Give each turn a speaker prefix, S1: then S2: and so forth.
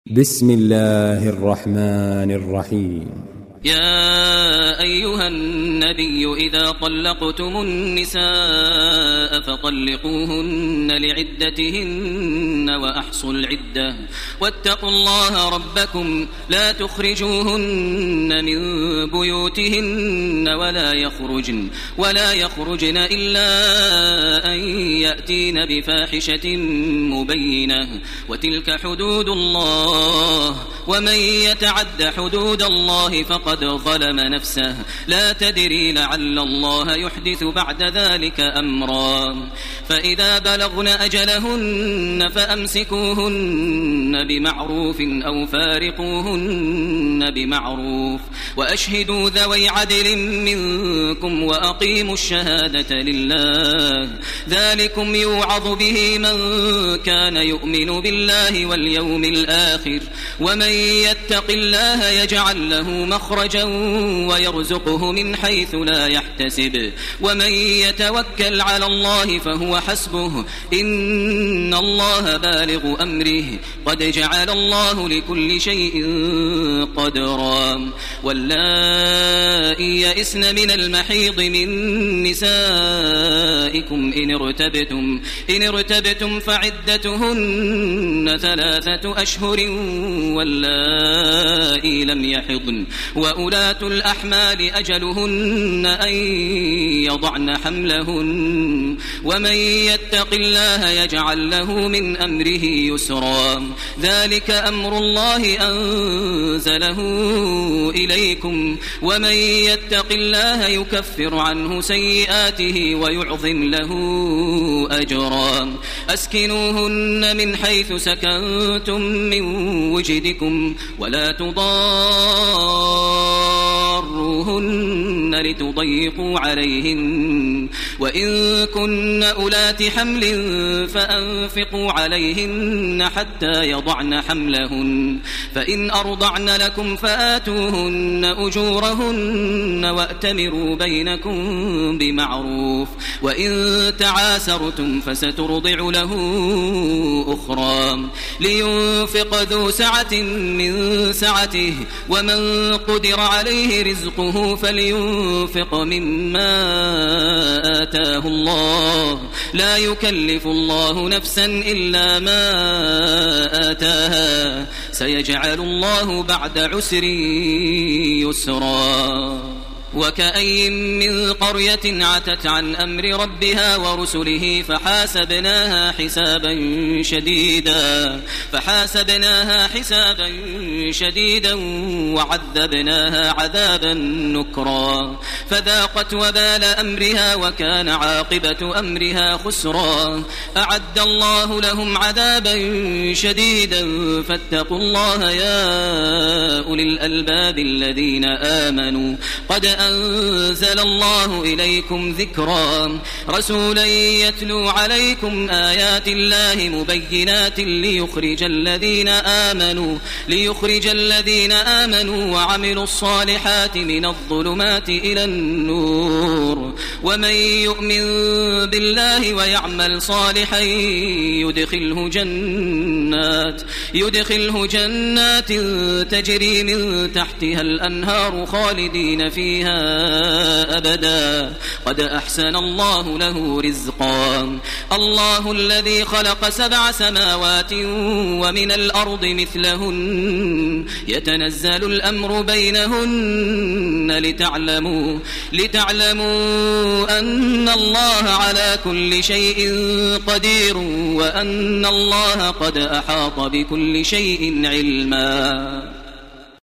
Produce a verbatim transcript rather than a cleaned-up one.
S1: بسم الله الرحمن الرحيم.
S2: يا أيها النبي إذا طلقتم النساء فطلقوهن لعدتهن وأحصوا العدة واتقوا الله ربكم لا تخرجوهن من بيوتهن ولا يخرجن ولا يخرجن إلا أن يأتين بفاحشة مبينة وتلك حدود الله ومن يتعد حدود الله فقد قد ظلم نفسه لا تدري لعل الله يحدث بعد ذلك أمرا فإذا بلغن أجلهن فأمسكوهن بمعروف أو فارقوهن بمعروف وأشهدوا ذوي عدل منكم وأقيموا الشهادة لله ذلكم يوعظ به من كان يؤمن بالله واليوم الآخر ومن يتق الله يجعل له مخرجا ويرزقه من حيث لا يحتسب ومن يتوكل على الله فهو حسبه إن الله بالغ أمره قد جعل الله لكل شيء قدرا واللائي يئسن من المحيض من نسائكم إن ارتبتم, إن ارتبتم فعدتهن ثلاثة أشهر واللائي لم يحضن وأولاة الأحمال أجلهن أن يضعن حملهن ومن يتق الله يجعل له من أمره يسرا ذلك أمر الله أنزله إليكم ومن يتق الله يكفر عنه سيئاته ويعظم له أجرا أسكنوهن من حيث سكنتم من وجدكم ولا تضاروهن لتضيقوا عليهن وإن كن أولات حمل فأنفقوا عليهن حتى يضعن حملهن فإن أرضعن لكم فآتوهن أجورهن وأتمروا بينكم بمعروف وإن تعاسرتم فسترضع له أخرى لينفق ذو سعة من سعته ومن قدر عليه رزقه فلينفق مما آتاه الله لا يكلف الله نفسا إلا ما آتاها سيجعل الله بعد عسر يسرا وكأي من قرية عتت عن أمر ربها ورسله فحاسبناها حسابا شديدا فحاسبناها حسابا شديدا وعذبناها عذابا نكرا فذاقت وبال أمرها وكان عاقبة أمرها خسرا أعد الله لهم عذابا شديدا فاتقوا الله يا أولي الألباب الذين آمنوا قد أنزل الله إليكم ذكرا رسولا يتلو عليكم آيات الله مبينات ليخرج الذين آمنوا ليخرج الذين آمنوا وعملوا الصالحات من الظلمات إلى النور ومن يؤمن بالله ويعمل صالحا يدخله جنات يدخله جنات تجري من تحتها الأنهار خالدين فيها أبدا قد أحسن الله له رزقا الله الذي خلق سبع سماوات ومن الأرض مثلهن يتنزل الأمر بينهن لتعلموا لتعلموا أن الله على كل شيء قدير وأن الله قد أحاط بكل شيء علما.